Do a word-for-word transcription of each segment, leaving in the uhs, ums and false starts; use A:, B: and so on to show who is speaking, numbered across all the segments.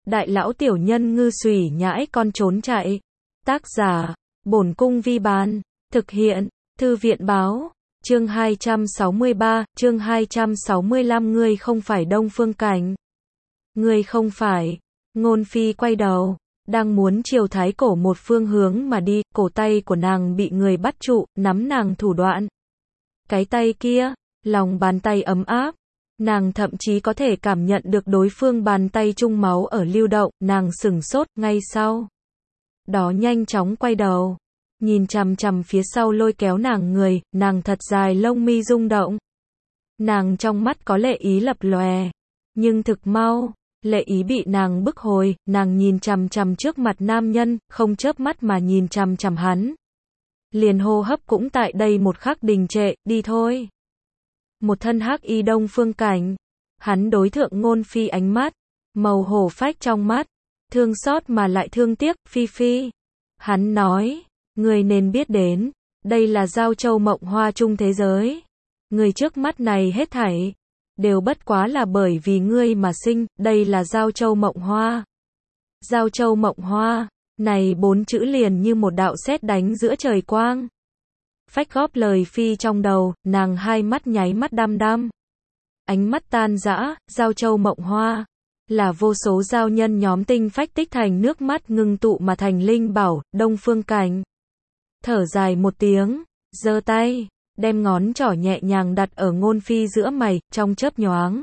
A: đại lão tiểu nhân ngư xùy nhãi con trốn chạy. Tác giả, Bổn Cung Vi Bán. Thực hiện, Thư viện Báo. Chương hai trăm sáu mươi ba, chương hai trăm sáu mươi lăm Ngươi không phải Đông Phương Cảnh. Ngươi không phải. Ngôn Phi quay đầu, đang muốn chiều thái cổ một phương hướng mà đi, cổ tay của nàng bị người bắt trụ, nắm nàng thủ đoạn. Cái tay kia, lòng bàn tay ấm áp. Nàng thậm chí có thể cảm nhận được đối phương bàn tay trung máu ở lưu động, nàng sửng sốt, ngay sau đó nhanh chóng quay đầu, nhìn chằm chằm phía sau lôi kéo nàng người, nàng thật dài lông mi rung động. Nàng trong mắt có lệ ý lập lòe, nhưng thực mau, lệ ý bị nàng bức hồi, nàng nhìn chằm chằm trước mặt nam nhân, không chớp mắt mà nhìn chằm chằm hắn. Liền hô hấp cũng tại đây một khắc đình trệ, đi thôi. Một thân hắc y Đông Phương Cảnh, hắn đối thượng Ngôn Phi ánh mắt, màu hổ phách trong mắt, thương xót mà lại thương tiếc, Phi Phi. Hắn nói, người nên biết đến, đây là Giao Châu Mộng Hoa chung thế giới. Người trước mắt này hết thảy, đều bất quá là bởi vì ngươi mà sinh, đây là Giao Châu Mộng Hoa. Giao Châu Mộng Hoa, này bốn chữ liền như một đạo sét đánh giữa trời quang. Phách góp lời Phi trong đầu, nàng hai mắt nháy mắt đăm đăm. Ánh mắt tan rã, Giao Châu Mộng Hoa, là vô số giao nhân nhóm tinh phách tích thành nước mắt ngưng tụ mà thành linh bảo, Đông Phương Cảnh. Thở dài một tiếng, giơ tay, đem ngón trỏ nhẹ nhàng đặt ở Ngôn Phi giữa mày, trong chớp nhoáng.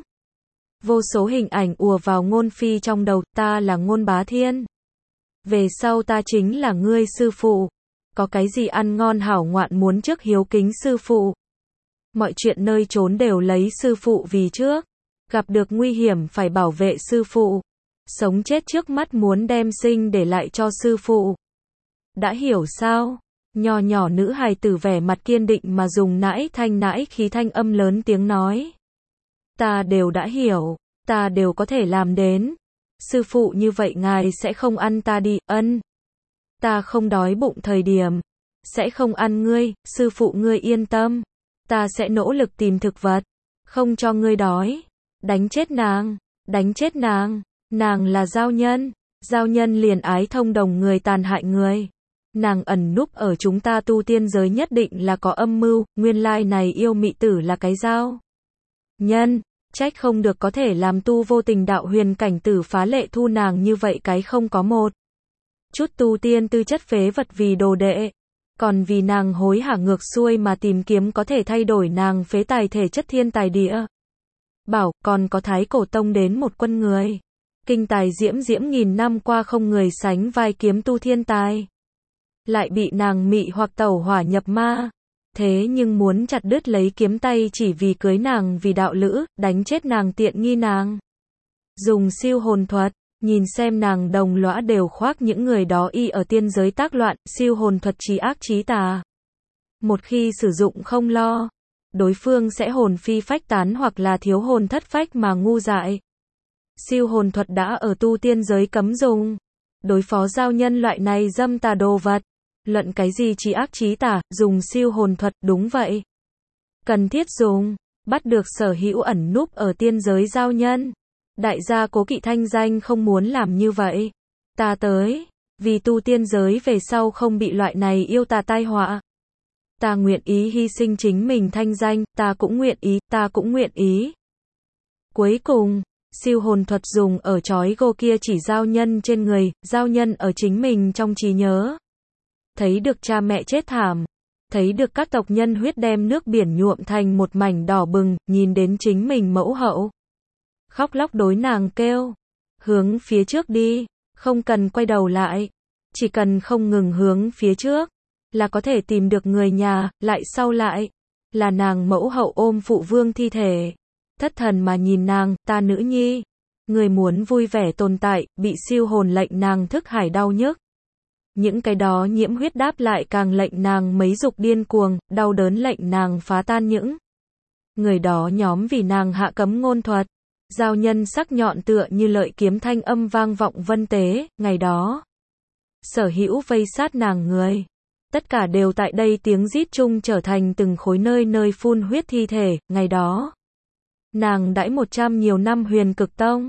A: Vô số hình ảnh ùa vào Ngôn Phi trong đầu, ta là Ngôn Bá Thiên. Về sau ta chính là ngươi sư phụ. Có cái gì ăn ngon hảo ngoạn muốn trước hiếu kính sư phụ. Mọi chuyện nơi trốn đều lấy sư phụ vì trước. Gặp được nguy hiểm phải bảo vệ sư phụ. Sống chết trước mắt muốn đem sinh để lại cho sư phụ. Đã hiểu sao? Nho nhỏ nữ hài tử vẻ mặt kiên định mà dùng nãi thanh nãi khí thanh âm lớn tiếng nói. Ta đều đã hiểu, ta đều có thể làm đến. Sư phụ như vậy ngài sẽ không ăn ta đi, ân. Ta không đói bụng thời điểm, sẽ không ăn ngươi, sư phụ ngươi yên tâm. Ta sẽ nỗ lực tìm thực vật, không cho ngươi đói. Đánh chết nàng, đánh chết nàng, nàng là giao nhân, giao nhân liền ái thông đồng người tàn hại người. Nàng ẩn núp ở chúng ta tu tiên giới nhất định là có âm mưu, nguyên lai này yêu mị tử là cái giao nhân, trách không được có thể làm tu vô tình đạo huyền cảnh tử phá lệ thu nàng như vậy cái không có một chút tu tiên tư chất phế vật vì đồ đệ, còn vì nàng hối hả ngược xuôi mà tìm kiếm có thể thay đổi nàng phế tài thể chất thiên tài địa. Bảo, còn có Thái Cổ Tông đến một quân người. Kinh tài diễm diễm nghìn năm qua không người sánh vai kiếm tu thiên tài. Lại bị nàng mị hoặc tẩu hỏa nhập ma. Thế nhưng muốn chặt đứt lấy kiếm tay chỉ vì cưới nàng vì đạo lữ, đánh chết nàng tiện nghi nàng. Dùng siêu hồn thuật, nhìn xem nàng đồng lõa đều khoác những người đó y ở tiên giới tác loạn, siêu hồn thuật trí ác trí tà. Một khi sử dụng không lo, đối phương sẽ hồn phi phách tán hoặc là thiếu hồn thất phách mà ngu dại. Siêu hồn thuật đã ở tu tiên giới cấm dùng. Đối phó giao nhân loại này dâm tà đồ vật. Luận cái gì trí ác trí tà, dùng siêu hồn thuật, đúng vậy. Cần thiết dùng, bắt được sở hữu ẩn núp ở tiên giới giao nhân. Đại gia Cố Kỵ thanh danh không muốn làm như vậy. Ta tới, vì tu tiên giới về sau không bị loại này yêu tà tai họa. Ta nguyện ý hy sinh chính mình thanh danh, ta cũng nguyện ý, ta cũng nguyện ý. Cuối cùng, siêu hồn thuật dùng ở chói gô kia chỉ giao nhân trên người, giao nhân ở chính mình trong trí nhớ. Thấy được cha mẹ chết thảm, thấy được các tộc nhân huyết đem nước biển nhuộm thành một mảnh đỏ bừng, nhìn đến chính mình mẫu hậu. Khóc lóc đối nàng kêu, hướng phía trước đi, không cần quay đầu lại, chỉ cần không ngừng hướng phía trước, là có thể tìm được người nhà, lại sau lại, là nàng mẫu hậu ôm phụ vương thi thể. Thất thần mà nhìn nàng, ta nữ nhi, người muốn vui vẻ tồn tại, bị siêu hồn lệnh nàng thức hải đau nhức. Những cái đó nhiễm huyết đáp lại càng lệnh nàng mấy dục điên cuồng, đau đớn lệnh nàng phá tan những người đó nhóm vì nàng hạ cấm ngôn thuật. Giao nhân sắc nhọn tựa như lợi kiếm thanh âm vang vọng vân tế, ngày đó. Sở hữu vây sát nàng người. Tất cả đều tại đây tiếng rít chung trở thành từng khối nơi nơi phun huyết thi thể, ngày đó. Nàng đãi một trăm nhiều năm huyền cực tông.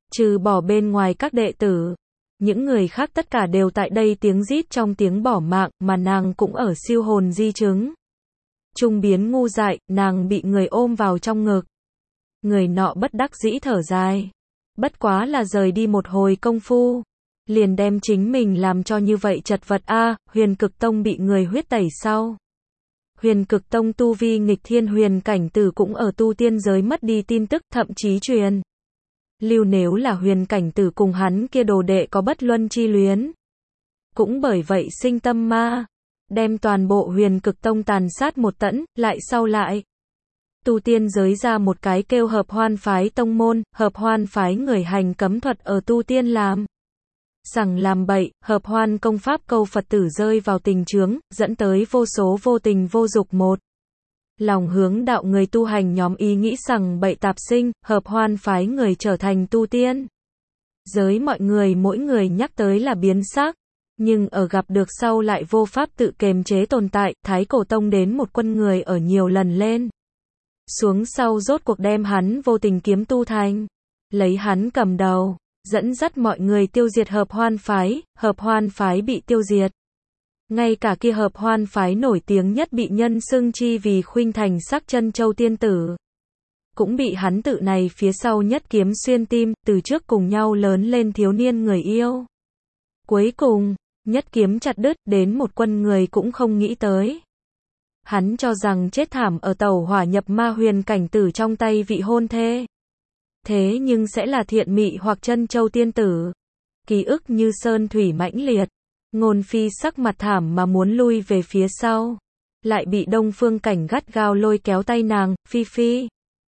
A: Trừ bỏ bên ngoài các đệ tử, những người khác tất cả đều tại đây tiếng rít trong tiếng bỏ mạng, mà nàng cũng ở siêu hồn di chứng. Trung biến ngu dại, nàng bị người ôm vào trong ngực. Người nọ bất đắc dĩ thở dài. Bất quá là rời đi một hồi công phu, liền đem chính mình làm cho như vậy chật vật a. À, Huyền Cực Tông bị người huyết tẩy sau. Huyền Cực Tông tu vi nghịch thiên huyền cảnh tử cũng ở tu tiên giới mất đi tin tức, thậm chí truyền lưu nếu là huyền cảnh tử cùng hắn kia đồ đệ có bất luân chi luyến. Cũng bởi vậy sinh tâm ma, đem toàn bộ Huyền Cực Tông tàn sát một tẫn, lại sau lại tu tiên giới ra một cái kêu Hợp Hoan phái tông môn. Hợp Hoan phái người hành cấm thuật ở tu tiên làm sằng làm bậy, Hợp Hoan công pháp câu Phật tử rơi vào tình chướng, dẫn tới vô số vô tình vô dục một lòng hướng đạo người tu hành nhóm ý nghĩ sằng bậy tạp sinh. Hợp Hoan phái người trở thành tu tiên giới mọi người mỗi người nhắc tới là biến sắc, nhưng ở gặp được sau lại vô pháp tự kềm chế tồn tại. Thái Cổ Tông đến một quân người ở nhiều lần lên xuống sau rốt cuộc đem hắn vô tình kiếm tu thành, lấy hắn cầm đầu, dẫn dắt mọi người tiêu diệt Hợp Hoan phái. Hợp Hoan phái bị tiêu diệt, ngay cả kia Hợp Hoan phái nổi tiếng nhất bị nhân xưng chi vì khuynh thành sắc chân châu tiên tử, cũng bị hắn tự này phía sau nhất kiếm xuyên tim. Từ trước cùng nhau lớn lên thiếu niên người yêu, cuối cùng nhất kiếm chặt đứt, đến một quân người cũng không nghĩ tới. Hắn cho rằng chết thảm ở tẩu hỏa nhập ma huyền cảnh tử trong tay vị hôn thê. Thế nhưng sẽ là thiện mị hoặc chân châu tiên tử. Ký ức như sơn thủy mãnh liệt. Ngôn Phi sắc mặt thảm mà muốn lui về phía sau, lại bị Đông Phương Cảnh gắt gao lôi kéo tay nàng. Phi Phi.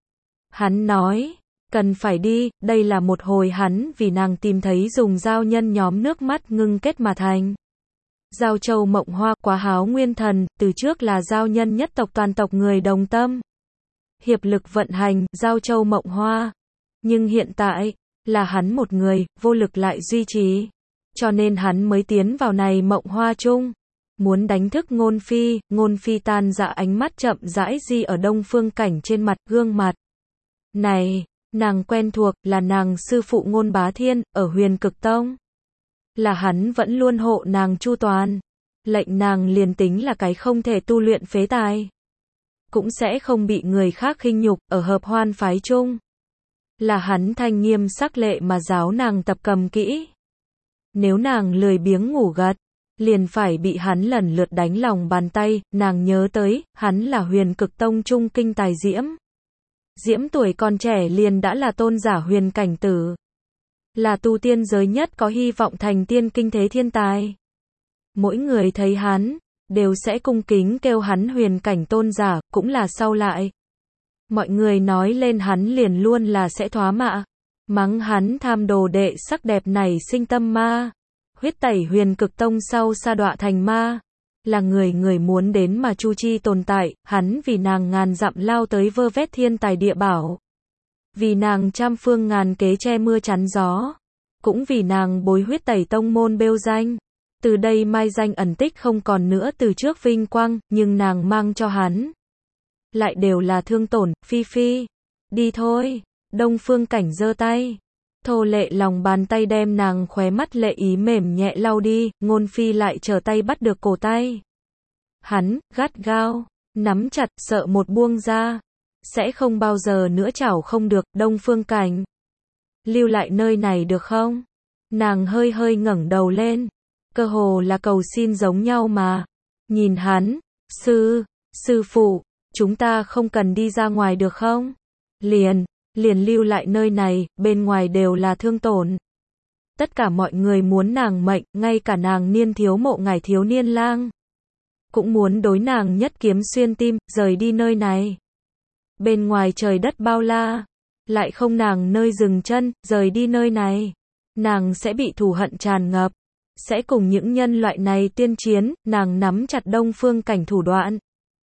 A: Hắn nói, cần phải đi, đây là một hồi hắn vì nàng tìm thấy dùng giao nhân nhóm nước mắt ngưng kết mà thành. Giao Châu Mộng Hoa, Quá Háo Nguyên Thần, từ trước là giao nhân nhất tộc toàn tộc người đồng tâm hiệp lực vận hành Giao Châu Mộng Hoa, nhưng hiện tại là hắn một người, vô lực lại duy trì, cho nên hắn mới tiến vào này mộng hoa chung, muốn đánh thức Ngôn Phi. Ngôn Phi tan dạ ánh mắt chậm rãi di ở Đông Phương Cảnh trên mặt. Gương mặt này nàng quen thuộc, là nàng sư phụ Ngôn Bá Thiên ở Huyền Cực Tông, là hắn vẫn luôn hộ nàng chu toàn, lệnh nàng liền tính là cái không thể tu luyện phế tài, cũng sẽ không bị người khác khinh nhục. Ở Hợp Hoan phái chung, là hắn thanh nghiêm sắc lệ mà giáo nàng tập cầm kỹ. Nếu nàng lười biếng ngủ gật, liền phải bị hắn lần lượt đánh lòng bàn tay. Nàng nhớ tới, hắn là Huyền Cực Tông trung kinh tài Diễm. Diễm tuổi còn trẻ liền đã là tôn giả huyền cảnh tử, là tu tiên giới nhất có hy vọng thành tiên kinh thế thiên tài. Mỗi người thấy hắn, đều sẽ cung kính kêu hắn huyền cảnh tôn giả. Cũng là sau lại, mọi người nói lên hắn liền luôn là sẽ thoá mạ, mắng hắn tham đồ đệ sắc đẹp này sinh tâm ma. Huyết tẩy Huyền Cực Tông sau sa đọa thành ma, là người người muốn đến mà chu chi tồn tại. Hắn vì nàng ngàn dặm lao tới vơ vét thiên tài địa bảo, vì nàng trăm phương ngàn kế che mưa chắn gió, cũng vì nàng bối huyết tẩy tông môn bêu danh. Từ đây mai danh ẩn tích không còn nữa từ trước vinh quang, nhưng nàng mang cho hắn lại đều là thương tổn. Phi Phi, đi thôi. Đông Phương Cảnh giơ tay, thô lệ lòng bàn tay đem nàng khóe mắt lệ ý mềm nhẹ lau đi. Ngôn Phi lại trở tay bắt được cổ tay hắn, gắt gao nắm chặt, sợ một buông ra sẽ không bao giờ nữa chảo không được. Đông Phương Cảnh, lưu lại nơi này được không? Nàng hơi hơi ngẩng đầu lên, cơ hồ là cầu xin giống nhau mà nhìn hắn. Sư, sư phụ, chúng ta không cần đi ra ngoài được không? Liền, liền lưu lại nơi này, bên ngoài đều là thương tổn. Tất cả mọi người muốn nàng mệnh, ngay cả nàng niên thiếu mộ ngải thiếu niên lang cũng muốn đối nàng nhất kiếm xuyên tim, rời đi nơi này. Bên ngoài trời đất bao la, lại không nàng nơi dừng chân. Rời đi nơi này, nàng sẽ bị thù hận tràn ngập, sẽ cùng những nhân loại này tiên chiến. Nàng nắm chặt Đông Phương Cảnh thủ đoạn,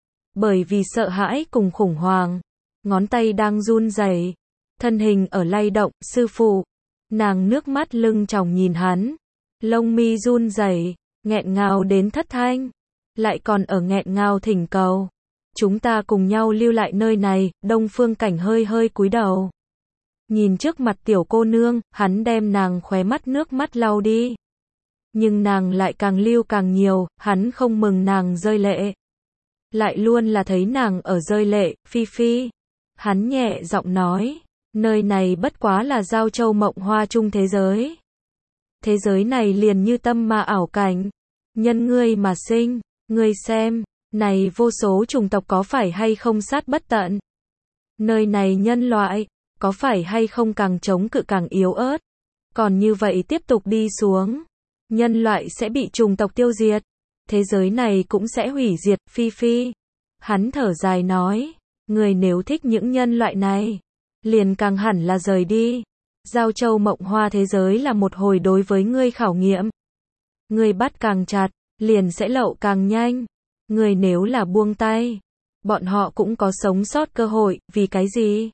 A: bởi vì sợ hãi cùng khủng hoảng, ngón tay đang run rẩy, thân hình ở lay động. Sư phụ, nàng nước mắt lưng tròng nhìn hắn, lông mi run rẩy, nghẹn ngào đến thất thanh, lại còn ở nghẹn ngào thỉnh cầu, chúng ta cùng nhau lưu lại nơi này. Đông Phương Cảnh hơi hơi cúi đầu, Nhìn trước mặt tiểu cô nương, hắn đem nàng khóe mắt nước mắt lau đi. Nhưng nàng lại càng lưu càng nhiều, hắn không mừng nàng rơi lệ. Lại luôn là thấy nàng ở rơi lệ, Phi Phi. Hắn nhẹ giọng nói, nơi này bất quá là Giao Châu Mộng Hoa chung thế giới. Thế giới này liền như tâm ma ảo cảnh. Nhân ngươi mà sinh, ngươi xem, này vô số chủng tộc có phải hay không sát bất tận. Nơi này nhân loại, có phải hay không càng chống cự càng yếu ớt. Còn như vậy tiếp tục đi xuống, nhân loại sẽ bị chủng tộc tiêu diệt. Thế giới này cũng sẽ hủy diệt, Phi Phi. Hắn thở dài nói, người nếu thích những nhân loại này, liền càng hẳn là rời đi. Giao Châu Mộng Hoa thế giới là một hồi đối với ngươi khảo nghiệm. Ngươi bắt càng chặt, liền sẽ lậu càng nhanh. Ngươi nếu là buông tay, bọn họ cũng có sống sót cơ hội, vì cái gì?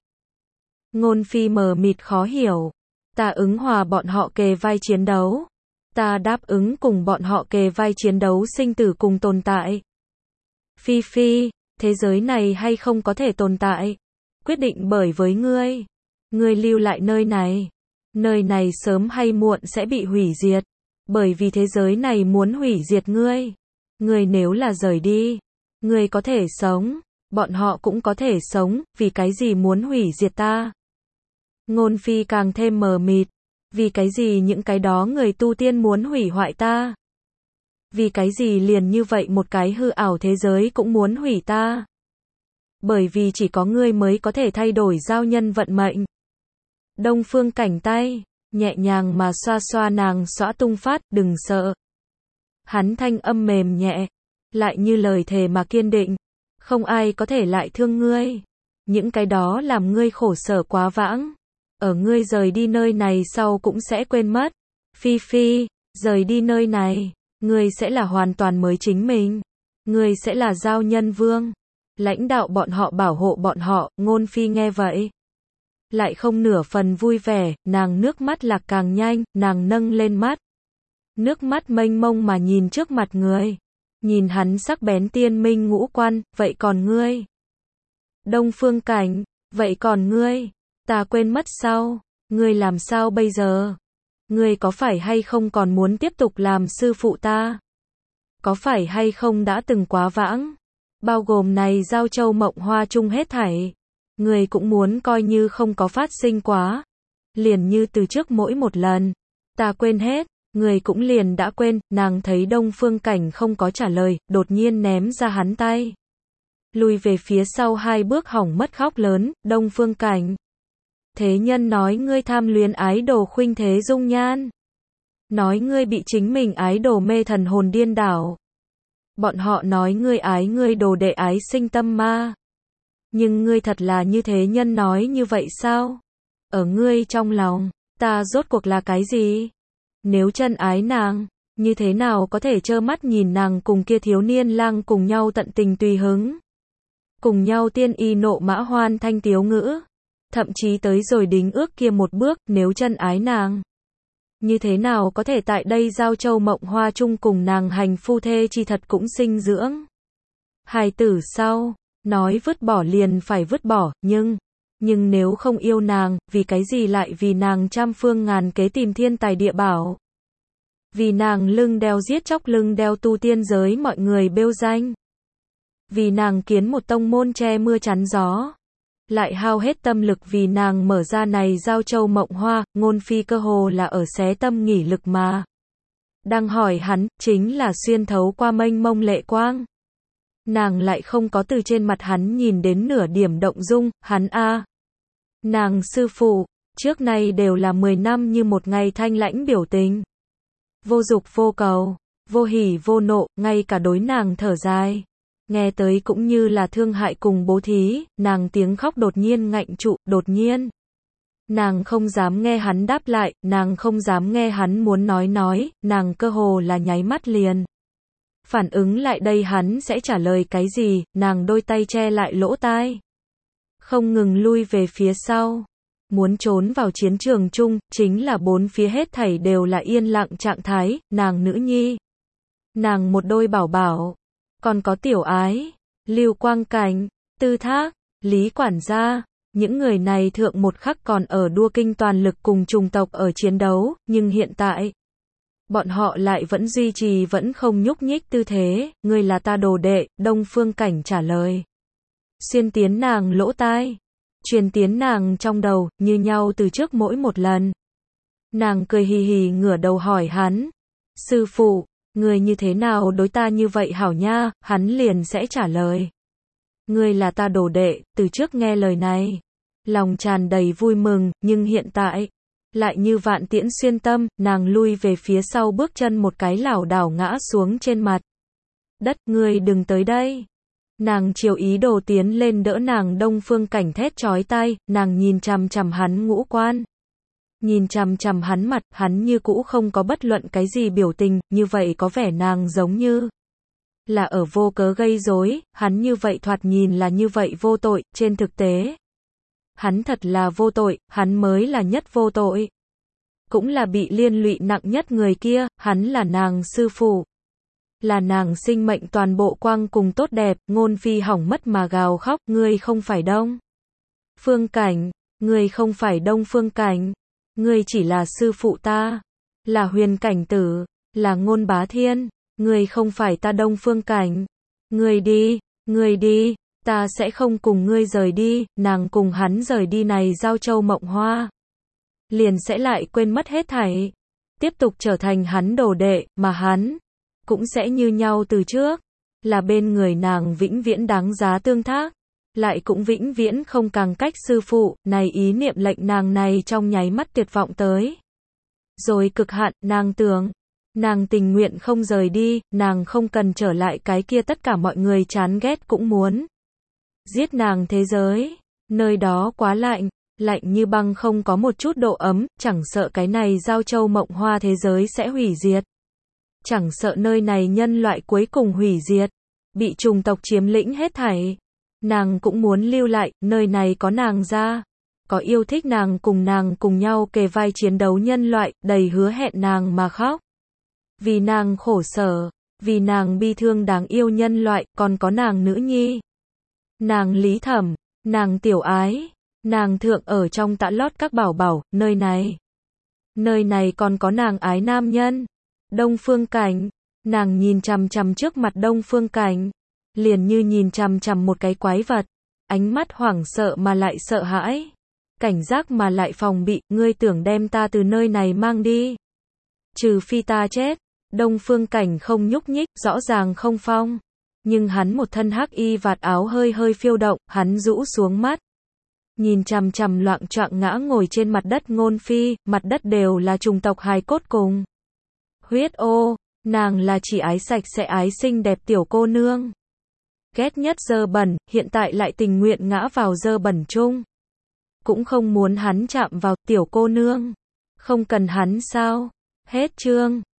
A: Ngôn Phi mờ mịt khó hiểu. Ta ứng hòa bọn họ kề vai chiến đấu. Ta đáp ứng cùng bọn họ kề vai chiến đấu sinh tử cùng tồn tại. Phi Phi, thế giới này hay không có thể tồn tại? Quyết định bởi với ngươi. Ngươi lưu lại nơi này. Nơi này sớm hay muộn sẽ bị hủy diệt. Bởi vì thế giới này muốn hủy diệt ngươi. Ngươi nếu là rời đi, ngươi có thể sống, bọn họ cũng có thể sống, vì cái gì muốn hủy diệt ta? Ngôn Phi càng thêm mờ mịt. Vì cái gì những cái đó người tu tiên muốn hủy hoại ta? Vì cái gì liền như vậy một cái hư ảo thế giới cũng muốn hủy ta? Bởi vì chỉ có ngươi mới có thể thay đổi giao nhân vận mệnh. Đông Phương Cảnh tay, nhẹ nhàng mà xoa xoa nàng xõa tung phát, đừng sợ. Hắn thanh âm mềm nhẹ, lại như lời thề mà kiên định. Không ai có thể lại thương ngươi. Những cái đó làm ngươi khổ sở quá vãng. Ở ngươi rời đi nơi này sau cũng sẽ quên mất. Phi Phi, rời đi nơi này, ngươi sẽ là hoàn toàn mới chính mình. Ngươi sẽ là giao nhân vương. Lãnh đạo bọn họ bảo hộ bọn họ, Ngôn Phi nghe vậy. Lại không nửa phần vui vẻ, nàng nước mắt lạc càng nhanh, nàng nâng lên mắt. Nước mắt mênh mông mà nhìn trước mặt người. Nhìn hắn sắc bén tiên minh ngũ quan, vậy còn ngươi? Đông Phương Cảnh, vậy còn ngươi? Ta quên mất sao? Ngươi làm sao bây giờ? Ngươi có phải hay không còn muốn tiếp tục làm sư phụ ta? Có phải hay không đã từng quá vãng? Bao gồm này Giao Châu Mộng Hoa chung hết thảy. Ngươi cũng muốn coi như không có phát sinh quá. Liền như từ trước mỗi một lần. Ta quên hết, ngươi cũng liền đã quên. Nàng thấy Đông Phương Cảnh không có trả lời, đột nhiên ném ra hắn tay. Lùi về phía sau hai bước hỏng mất khóc lớn, Đông Phương Cảnh. Thế nhân nói ngươi tham luyến ái đồ khuynh thế dung nhan. Nói ngươi bị chính mình ái đồ mê thần hồn điên đảo. Bọn họ nói ngươi ái ngươi đồ đệ ái sinh tâm ma. Nhưng ngươi thật là như thế nhân nói như vậy sao? Ở ngươi trong lòng, ta rốt cuộc là cái gì? Nếu chân ái nàng, như thế nào có thể trơ mắt nhìn nàng cùng kia thiếu niên lang cùng nhau tận tình tùy hứng? Cùng nhau tiên y nộ mã hoan thanh tiếu ngữ. Thậm chí tới rồi đính ước kia một bước, nếu chân ái nàng. Như thế nào có thể tại đây Giao Châu Mộng Hoa chung cùng nàng hành phu thê chi thật cũng sinh dưỡng. Hài tử sau, nói vứt bỏ liền phải vứt bỏ, nhưng, nhưng nếu không yêu nàng, vì cái gì lại vì nàng trăm phương ngàn kế tìm thiên tài địa bảo. Vì nàng lưng đeo giết chóc lưng đeo tu tiên giới mọi người bêu danh. Vì nàng kiến một tông môn che mưa chắn gió. Lại hao hết tâm lực vì nàng mở ra này Giao Châu Mộng Hoa, Ngôn Phi cơ hồ là ở xé tâm nghỉ lực mà. Đang hỏi hắn, chính là xuyên thấu qua mênh mông lệ quang. Nàng lại không có từ trên mặt hắn nhìn đến nửa điểm động dung, hắn a. À. Nàng sư phụ, trước nay đều là mười năm như một ngày thanh lãnh biểu tình. Vô dục vô cầu, vô hỉ vô nộ, ngay cả đối nàng thở dài. Nghe tới cũng như là thương hại cùng bố thí, nàng tiếng khóc đột nhiên ngạnh trụ, đột nhiên. Nàng không dám nghe hắn đáp lại, nàng không dám nghe hắn muốn nói nói, nàng cơ hồ là nháy mắt liền. Phản ứng lại đây hắn sẽ trả lời cái gì, nàng đôi tay che lại lỗ tai. Không ngừng lui về phía sau. Muốn trốn vào chiến trường chung, chính là bốn phía hết thảy đều là yên lặng trạng thái, nàng nữ nhi. Nàng một đôi bảo bảo. Còn có Tiểu Ái, Lưu Quang Cảnh, Tư Thác, Lý quản gia, Những người này thượng một khắc còn ở đua kinh toàn lực cùng trùng tộc ở chiến đấu, nhưng hiện tại, bọn họ lại vẫn duy trì vẫn không nhúc nhích tư thế, ngươi là ta đồ đệ, Đông Phương Cảnh trả lời. Xuyên tiến nàng lỗ tai, truyền tiến nàng trong đầu, như nhau từ trước mỗi một lần. Nàng cười hì hì ngửa đầu hỏi hắn, sư phụ, ngươi như thế nào đối ta như vậy hảo nha, hắn liền sẽ trả lời. Ngươi là ta đồ đệ, từ trước nghe lời này, lòng tràn đầy vui mừng, nhưng hiện tại, lại như vạn tiễn xuyên tâm, nàng lui về phía sau bước chân một cái lảo đảo ngã xuống trên mặt đất, ngươi đừng tới đây. Nàng chiều ý đồ tiến lên đỡ nàng. Đông Phương Cảnh thét chói tai, nàng nhìn chằm chằm hắn ngũ quan. Nhìn chằm chằm hắn mặt, hắn như cũ không có bất luận cái gì biểu tình, như vậy có vẻ nàng giống như là ở vô cớ gây rối, hắn như vậy thoạt nhìn là như vậy vô tội, trên thực tế. Hắn thật là vô tội, hắn mới là nhất vô tội. Cũng là bị liên lụy nặng nhất người kia, hắn là nàng sư phụ. Là nàng sinh mệnh toàn bộ quang cùng tốt đẹp, Ngôn Phi hỏng mất mà gào khóc, ngươi không phải Đông Phương Cảnh, ngươi không phải Đông Phương Cảnh, ngươi chỉ là sư phụ ta, là Huyền Cảnh tử, là Ngôn Bá Thiên, ngươi không phải ta Đông Phương Cảnh, ngươi đi, ngươi đi, ta sẽ không cùng ngươi rời đi. Nàng cùng hắn rời đi này Giao Châu Mộng Hoa, liền sẽ lại quên mất hết thảy, tiếp tục trở thành hắn đồ đệ, mà hắn cũng sẽ như nhau từ trước, là bên người nàng vĩnh viễn đáng giá tương thác, lại cũng vĩnh viễn không càng cách sư phụ. Này ý niệm lệnh nàng này trong nháy mắt tuyệt vọng tới rồi cực hạn. Nàng tưởng, nàng tình nguyện không rời đi, nàng không cần trở lại cái kia tất cả mọi người chán ghét cũng muốn giết nàng thế giới. Nơi đó quá lạnh, lạnh như băng, không có một chút độ ấm, chẳng sợ cái này Giao Châu Mộng Hoa thế giới sẽ hủy diệt. Chẳng sợ nơi này nhân loại cuối cùng hủy diệt, bị trùng tộc chiếm lĩnh hết thảy. Nàng cũng muốn lưu lại, nơi này có nàng ra, có yêu thích nàng cùng nàng cùng nhau kề vai chiến đấu nhân loại, đầy hứa hẹn nàng mà khóc. Vì nàng khổ sở, vì nàng bi thương đáng yêu nhân loại, còn có nàng nữ nhi. Nàng Lý Thẩm, nàng Tiểu Ái, nàng thượng ở trong tã lót các bảo bảo, nơi này. Nơi này còn có nàng ái nam nhân. Đông Phương Cảnh, nàng nhìn chằm chằm trước mặt Đông Phương Cảnh, liền như nhìn chằm chằm một cái quái vật, ánh mắt hoảng sợ mà lại sợ hãi, cảnh giác mà lại phòng bị, ngươi tưởng đem ta từ nơi này mang đi. Trừ phi ta chết. Đông Phương Cảnh không nhúc nhích, rõ ràng không phong, nhưng hắn một thân hắc y vạt áo hơi hơi phiêu động, hắn rũ xuống mắt, nhìn chằm chằm loạng choạng ngã ngồi trên mặt đất Ngôn Phi, mặt đất đều là trùng tộc hài cốt cùng huyết ô, nàng là chỉ ái sạch sẽ ái xinh đẹp tiểu cô nương. Ghét nhất dơ bẩn, hiện tại lại tình nguyện ngã vào dơ bẩn chung. Cũng không muốn hắn chạm vào, tiểu cô nương. Không cần hắn sao? Hết chương.